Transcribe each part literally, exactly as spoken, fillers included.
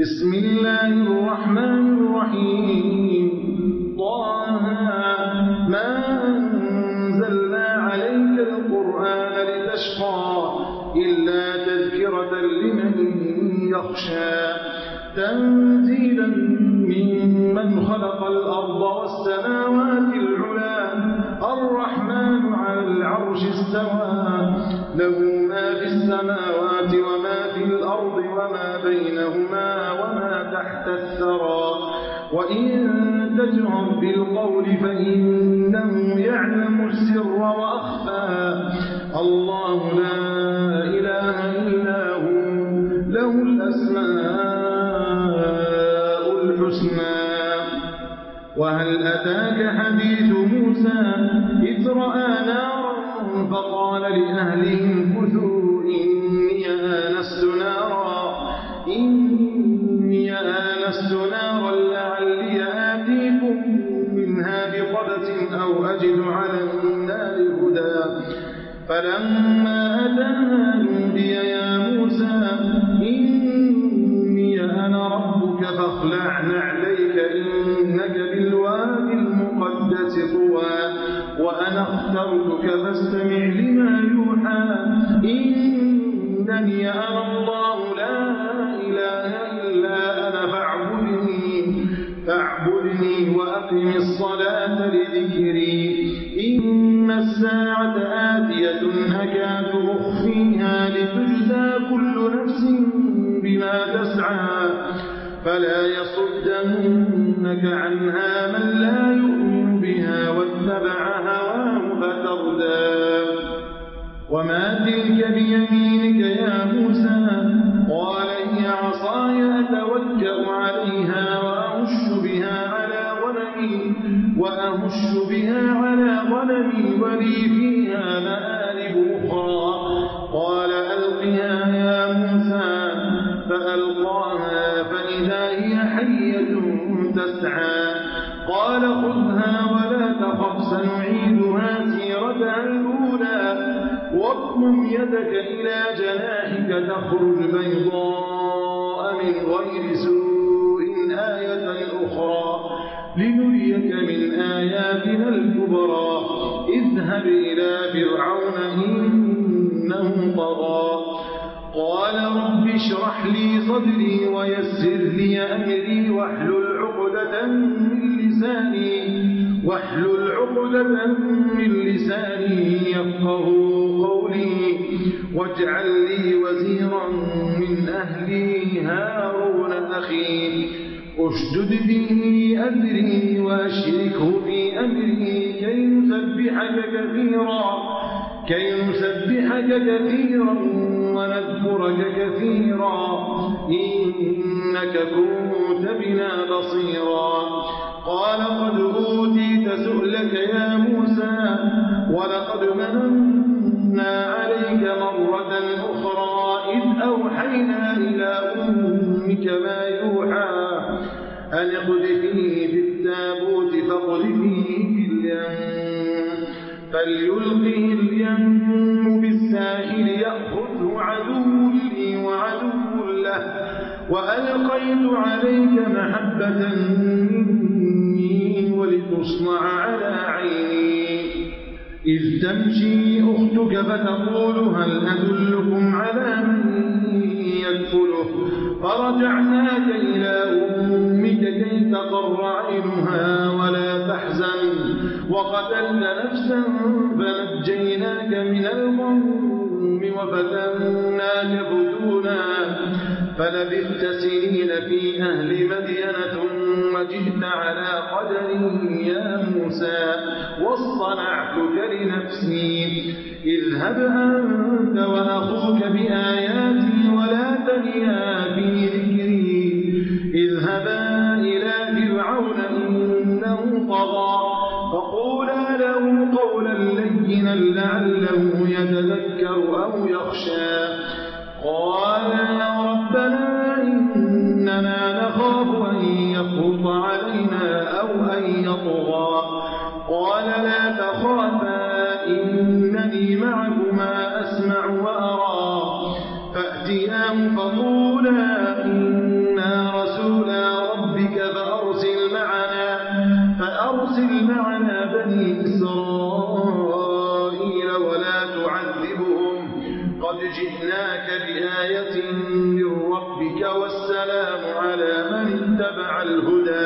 بسم الله الرحمن الرحيم طه ما أنزلنا عليك القرآن لتشقى إلا تذكرة لمن يخشى تنزيلا ممن خلق الأرض والسماوات العلى الرحمن على العرش استوى له ما في السماوات وما في الأرض وما بينهما وما تحت الثرى وإن تجهر بالقول فإنه يعلم السر وأخفى الله لا إله إلا هو له الأسماء الحسنى وهل أتاك حديث موسى إذ رأى نارا فقال لأهلهم كثوا إني آنست نارا إني آنست نارا لعلي آتيكم منها بقبس أو أجد على النار هدى فلما أتاها نودي يا موسى إني أنا ربك فاخلع نعليك إنك بالواد المقدس طوى وأنا اخترتك فاستمع لما يوحى إنني أنا الله لا إله إلا أنا فاعبدني فاعبدني وأقم الصلاة لذكري إن الساعة آتية أكاد أخفيها لتجزى كل نفس بما تسعى فلا يصدنك عنها من لا يؤمن بها واتبع هواه فتردى وما تلك بيمينك يا موسى قال هي عصاي أتوكأ عليها وأهش بها على غنمي وأهش بها على غنمي ولي فيها مآرب أخرى قال ألقها يا موسى فألقاها فإذا هي حية تسعى قال خذها ولا تخف سنعيدها سيرتها الأولى واضمم يدك إلى جناحك تخرج بيضاء من غير سوء آية أخرى لنريك من آياتنا الكبرى اذهب إلى فرعون إنه طغى قال رب اشرح لي صدري ويسر لي أمري واحلل عقدة من لساني واحلل عقدة من لساني يفقه قولي واجعل لي وزيرا من أهلي هارون أخي أشدد به أذري وأشركه في أمري كي نسبحك كثيرا كي نسبحك كثيرا ونذكرك كثيرا إنك كنت بنا بصيرا قال قد أوتيت سؤلك يا موسى ولقد مننا عليك مرة أخرى إذ أوحينا إلى أمك ما يوحى أن اقذفيه في التابوت فاقذفيه في اليم فليلقه اليم بالساحل يأخذه عدو لي وعدو له وألقيت عليك محبة مني ولتصنع على عيني إذ تمشي أختك فتقول هل أدلكم على من يكفله فرجعناك إلى أمك كي تقر عينها ولا تحزن وقتلت نفسا فنجيناك من الغم وفتناك فتونا فلبثت سنين في أهل مدين ثم جئت على قدري يا موسى واصطنعتك لنفسي اذهب أنت وأخوك بآياتي ولا تنيا في ذكري اذهبا إلى فرعون إنه طغى فقولا له قولا لينا لعله يتذكر أو يخشى قال يا ربنا إننا نخاف أن يفرط علينا أو أن يطغى قال لا تخافا إنني معكما أسمع وأرى فأتياه فقولا إنا والسلام على من اتبع الهدى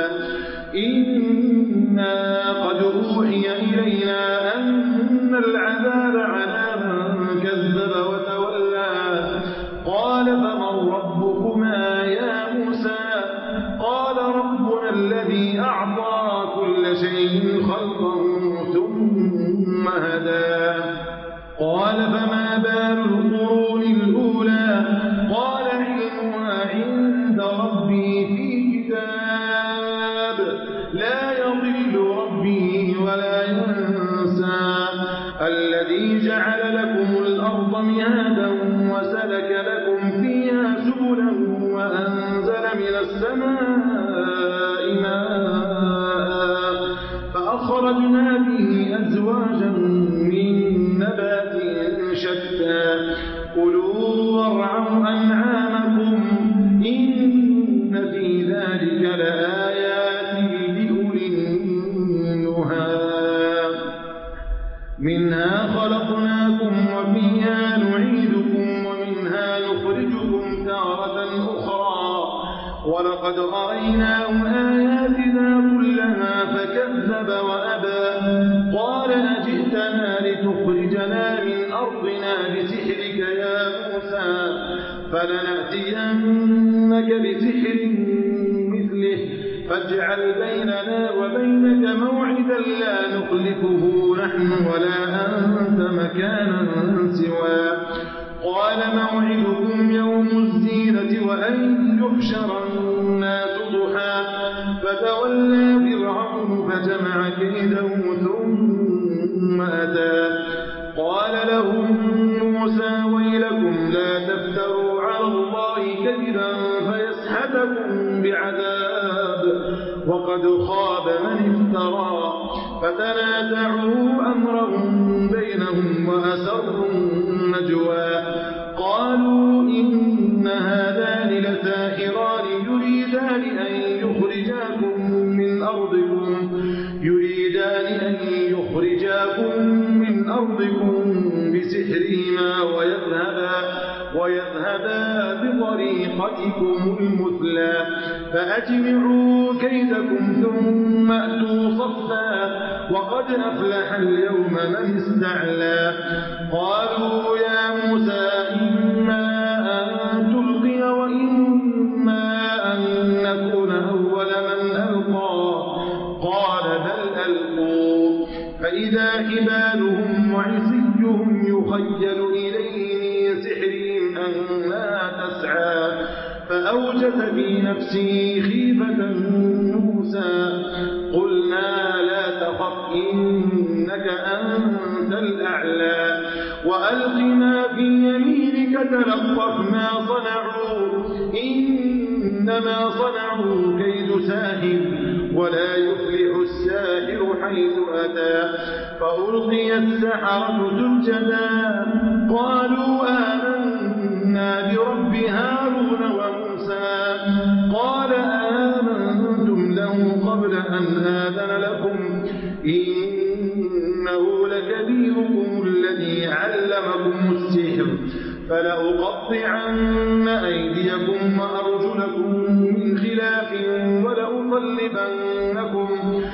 إنا قد أوحي إلينا أن العذاب على من كذب وتولى قال فمن ربكما يا موسى قال ربنا الذي أعطى كل شيء خلقه ثم هدى قال فما بال القرون الأولى قال علمها عند ربي في كتاب لا يضل ربي ولا ينسى الذي جعل لكم الأرض مهادا وسلك لكم فيها سبلا وأنزل من السماء ماء فأخرجنا به أزواجا من نبات شتى كلوا وارعوا أنعامكم إن في ذلك لآيات لأولي النهى منها خلقناكم وفيها نعيدكم ومنها نخرجكم تارة أخرى ولقد أريناه آياتنا كلها فكذب وأبى قال أجئتنا لتخرجنا من أرضنا بسحرك يا موسى فلنأتينك بسحر مثله فاجعل بيننا وبينك موعدا لا نخلفه نحن ولا أنت مكانا سوى قال موعدكم يوم الزينة وأن يحشر الناس ضحى فتولى فرعون فجمع كيده ثم أتى قال لهم موسى ويلكم لا تفتروا على الله كذبا فيسحتكم بعذاب وقد خاب من افترى فتنازعوا أمرهم بينهم وأسروا النجوى قالوا إن هذان لساحران يريدان أن يخرجاكم من أرضكم يريدان أن يخرجاكم من أرضكم بسحرهما ويذهبا ويذهبا بطريقتكم المثلى فأجمعوا كيدكم ثم أتوا صفا وقد أفلح اليوم من استعلى قالوا يا موسى إما أن تلقي وإما أن نكون أول من ألقى قال بل ألقوا فإذا حبالهم وعصيهم يخيل إليه من سحرهم أنها تسعى فأوجس في نفسه خيفة موسى قلنا لا تخف إنك أنت الأعلى وألق ما في يمينك تلقف ما صنعوا إنما صنعوا كيد ساحر ولا يفلح الساحر حيث أتى فألقي السحرة سجدا قالوا آمنا برب هارون وموسى قال آمنتم له قبل أن آذن لكم إنه لكبيركم الذي علمكم السحر فلأقطعن أيديكم وأرجلكم من خلاف ولأصلبنكم,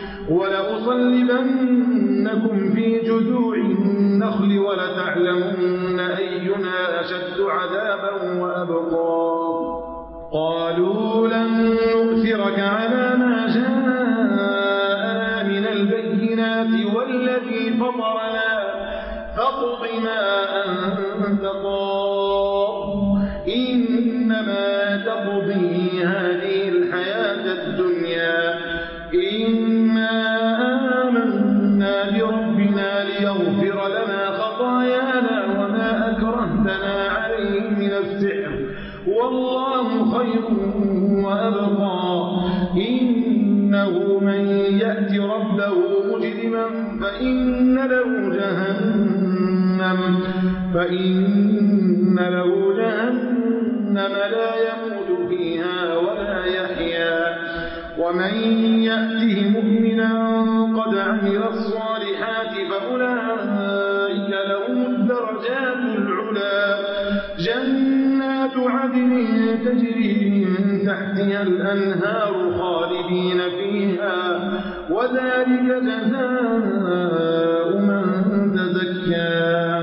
ولأصلبنكم في جذوع النخل ولتعلمن أينا أشد عذابا وأبقى قالوا لن نؤثرك على ما جاءنا من البينات والذي فطرنا فاقض ما أنت قاض إنما تقضي هذه الحياة الدنيا إنا آمنا بربنا ليغفر لنا خطايانا وما أكرهتنا عليه من السحر والله خير وأبقى إنه من يأت ربه مجرما فإن له جهنم فإن له جهنم لا يموت فيها ولا يحيا ومن يأته مؤمنا قد عمل الصالحات فأولئك لهم الدرجات العلى جنات عدن تجري من تحتها الأنهار خالدين فيها وذلك جزاء من تزكى.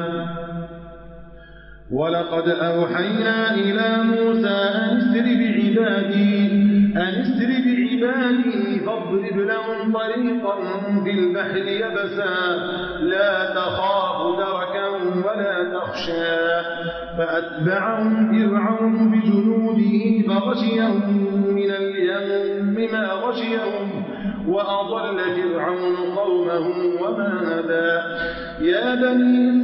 ولقد أوحينا إلى موسى أن اسر بعبادي أن اسر بعبادي فاضرب لهم طريقا في البحر يبسا لا تخاف دركا ولا تخشى. فأتبعهم فرعون بجنوده فغشيهم من اليم ما غشيهم وأضل فرعون قومه وما هدى. يا بني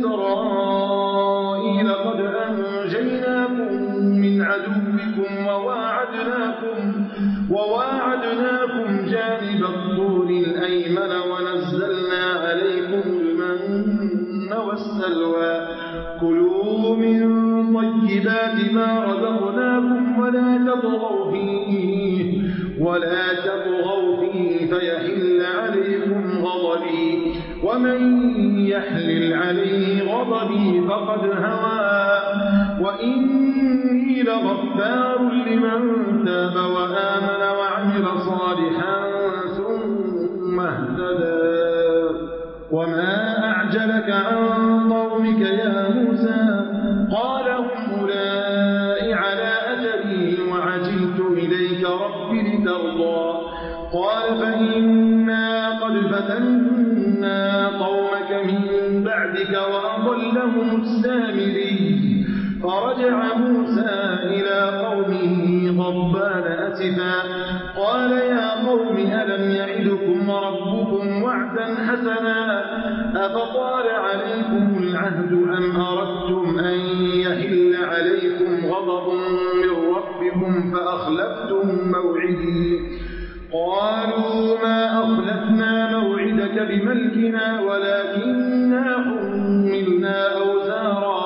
إسرائيل قد أنجيناكم من عدوكم وواعدناكم وواعدناكم جانب الطور الأيمن ونزلنا عليكم المن والسلوى. كلوا من طيبات ما رزقناكم ولا تطغوا فيه ولا تطغوا فيه فيحل عليكم غضبي ومن يحلل عليه غضبي فقد هوى. وإني لغفار لمن تاب وآمن وعمل صالحا ثم اهتدى. وما أعجلك عن قومك يا موسى؟ قال هم أولئك على أثري وعجلت إليك رب لترضى. قال فإنا قد فتنا قومك من بعدك وأضلهم السامري. فرجع موسى إلى قومه غضبان أسفا قال يا قوم ألم يعدكم ربكم وعدا حسنا أفطال عليكم العهد أم أردتم أن يحل عليكم غضب من ربكم فأخلفتم موعدي. قالوا ما أخلفنا موعدك بملكنا ولكننا حملنا أوزارا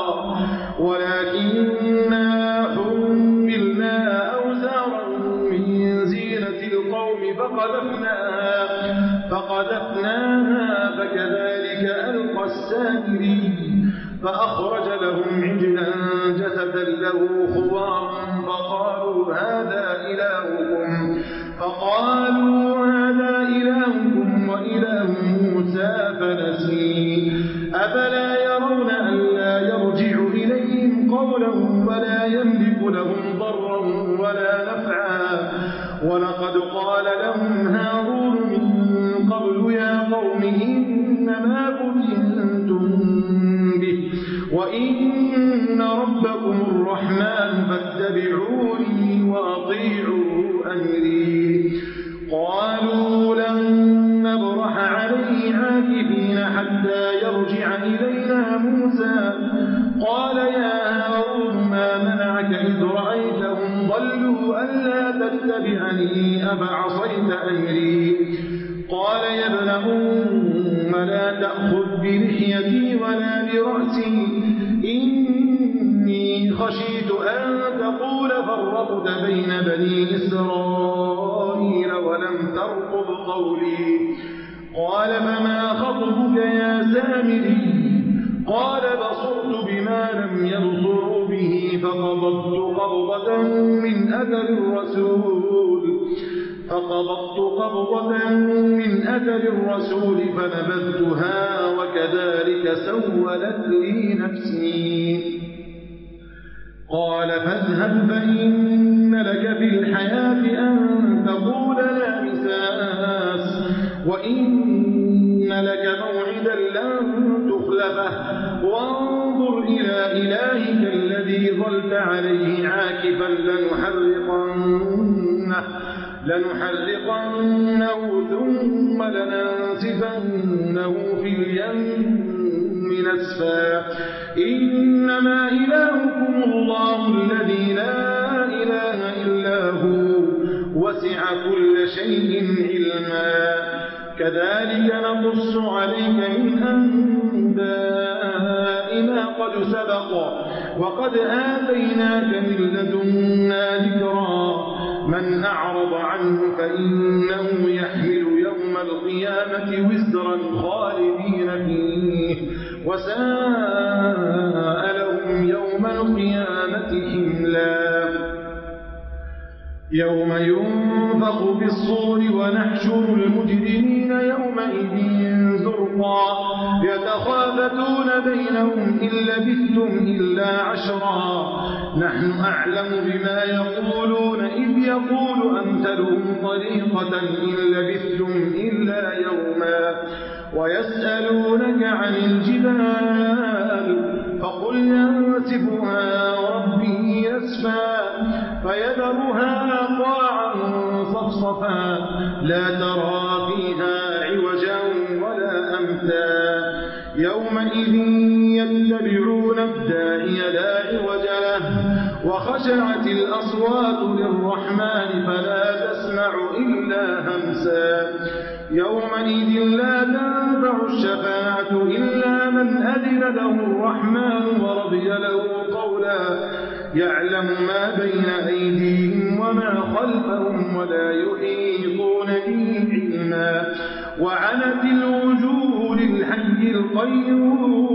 ولكننا حملنا أوزارا من زينة القوم فقذفناها فقذفناها فكذلك ألقى السامري. فأخرج لهم عجلا جسدا له خوار فقالوا هذا إلهكم فقالوا هذا إلهكم وإله موسى فنسي. أفلا يرون ألا يرجع إليهم قولا ولا يملك لهم ضرا ولا نفعا. ولقد قال لهم هارون من قبل يا قوم إنما فتنتم به وإن ربكم الرحمن فاتبعوني وأطيعوا أمري. قالوا لن نبرح عليه عاكفين حتى يرجع إلينا موسى. قال يا هارون ما منعك إذ رأيتهم ضلوا ألا تتبعني أفعصيت أمري. قال يا ابن أم لا تأخذ بلحيتي ولا برأسي إني خشيت أن تقول فرقت بين بني إسرائيل ولم ترقب قولي. قال فما خطبك يا سامري؟ قال بصرت بما لم يبصروا به فقبضت قبضة من أثر الرسول فقبضت قبضة من أثر الرسول فنبذتها وكذلك سولت لي نفسي. قال فاذهب فإن لك في الحياة أن تقول لا مساس وإن لك موعدا لن تخلفه وانظر إلى إلهك الذي ظلت عليه عاكفا لنحرقنه لنحرقنه ثم لننسفنه في اليم نسفا. إنما إلهكم الله الذي لا إله إلا هو وسع كل شيء علما. كذلك نقص عليك من أنباء ما قد سبق وقد آتيناك من لدنا ذكرا. من أعرض عنه فإنه يحمل يوم القيامة وزرا خالدين فيه وساء لهم يوم القيامة حملا. يوم ينفخ في الصور ونحشر المجرمين يومئذ زرقا يتخافتون بينهم إن لبثتم إلا عشرا نحن أعلم بما يقولون إذ يقول أمثلهم طريقة إن لبثتم إلا يوما ويسألونك عن الجبال فقل ينسفها ربي يسفا فيذرها قاعا صفصفا لا ترى فيها عوجا ولا أمتا يومئذ يتبعون الداعي لا عوج له وخشعت الأصوات للرحمن فلا تسمع إلا همسا يومئذ لا تنفع الشفاعة إلا من أذن له الرحمن ورضي له قولا يعلم ما بين أيديهم وما خلفهم ولا يحيطون به علما وعنت الوجوه للحي القيوم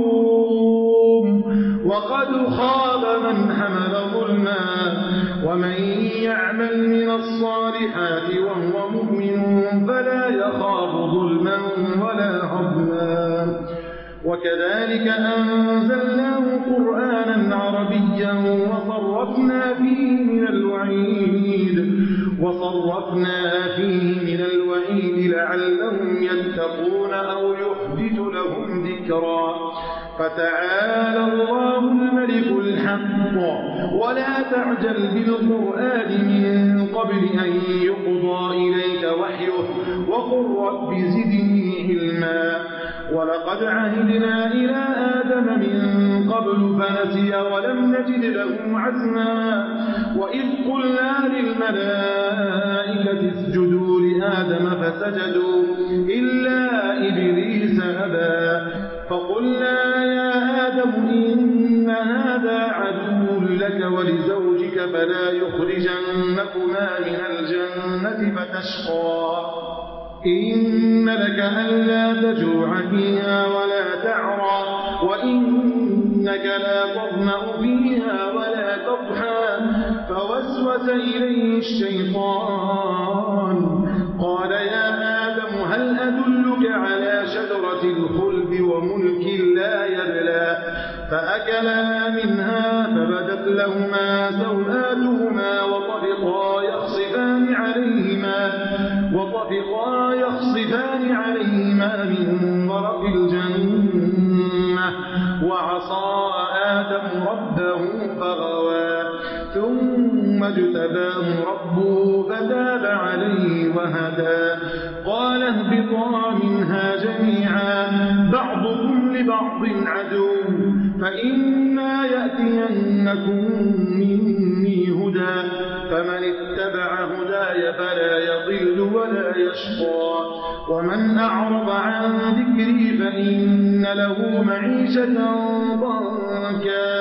وقد خاب من حمل ظلما ومن يعمل من الصالحات وهو مؤمن فلا يخاف ظلما ولا هضما وكذلك أنزلناه قرآنا عربيا وصرفنا فيه من الوعيد وصرفنا فيه من الوعيد لعلهم يتقون أو يحدث لهم ذكرا فتعالى الله الملك الحق ولا تعجل بالقرآن من قبل أن يقضى إليك وحيه وقل رب زدني علما ولقد عهدنا إلى آدم من قبل فنسي ولم نجد له عزما وإذ قلنا للملائكة اسجدوا لآدم فسجدوا إلا إبليس أبى فقلنا يا آدم إن هذا عدو لك ولزوجك فلا يخرجنكما من الجنة فتشقى إن لك ألا تجوع فيها ولا تعرى وإنك لا تظمأ فيها ولا تضحى فوسوس إليه الشيطان قال يا آدم هل أدلك على شجرة الخلد وملك لا يبلى فأكلا منها فبدت لهما سوآتهما وطفقا يخصفان عليهما وطفقا يخصفان عليهما من ورق الجنة وعصى آدم ربه فغوى ثم اجتباه ربه فتاب عليه وهدى قال اهبطا منها جميعا بعضكم لبعض عدو فإما يأتينكم مني هدى فمن اتبع هداي فلا يضل ولا يشقى ومن أعرض عن ذكري فإن له معيشة ضنكا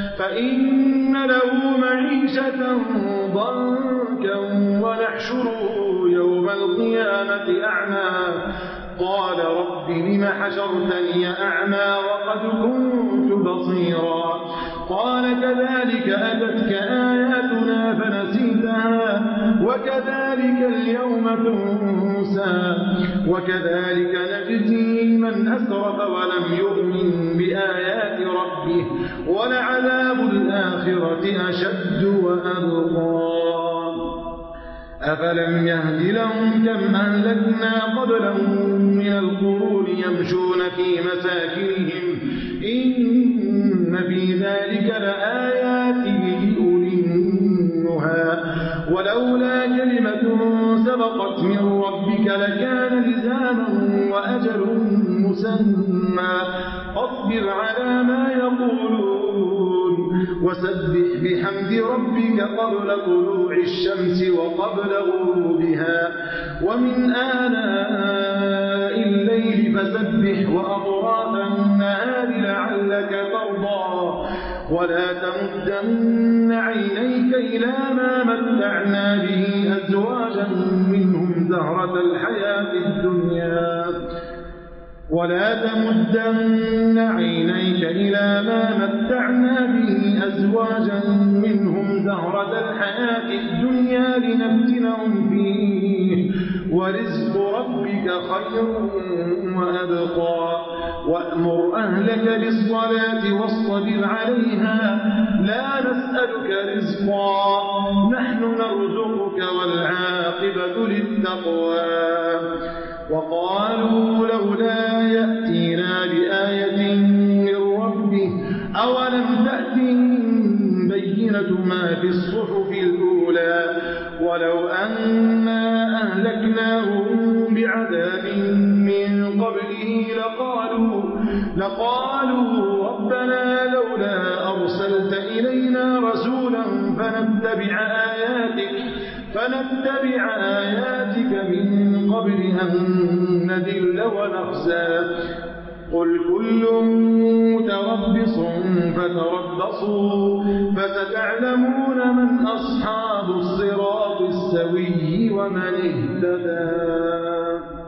فإن له معيشة ضنكا ونحشره يوم القيامة أعمى قال رب لم حشرتني أعمى وقد كنت بصيرا قال كذلك أتتك آياتنا فنسيتها وكذلك اليوم تنسى وكذلك نجزي من أسرف ولم يؤمن بآيات ربه ولعذاب الآخرة أشد وأبقى أفلم يهد لهم كم أهلكنا قبلهم من القرون يمشون في مساكنهم إن في ذلك لآيات لأولي النهى ولولا كلمة سبقت من ربك لكان لزاما وأجل مسمى فاصبر على ما يقولون وسبح بحمد ربك قبل طلوع الشمس وقبل غروبها ومن آناء الليل فسبح وأطراف النهار لعلك ترضى ولا تمدن عينيك إلى ما متعنا به أزواجا منهم زهرة الحياة الدنيا ولا تمدن عينيك إلى ما متعنا به أزواجا منهم زهرة الحياة الدنيا لنفتنهم فيه ورزق ربك خير وأبقى وأمر أهلك بالصلاة واصطبر عليها لا نسألك رزقا نحن نرزقك والعاقبة للتقوى وقالوا لولا يأتينا بآية من ربه أولم تأتهم بينة ما في الصحف الأولى ولو أنا أهلكناهم بعذاب من قبله لقالوا, لقالوا ربنا لولا أرسلت إلينا رسولا فنتبع آياتك فنتبع آياتك من قبل أن نذل ونخزى قل كل متربص فتربصوا فستعلمون من أصحاب الصراط السوي ومن اهتدى.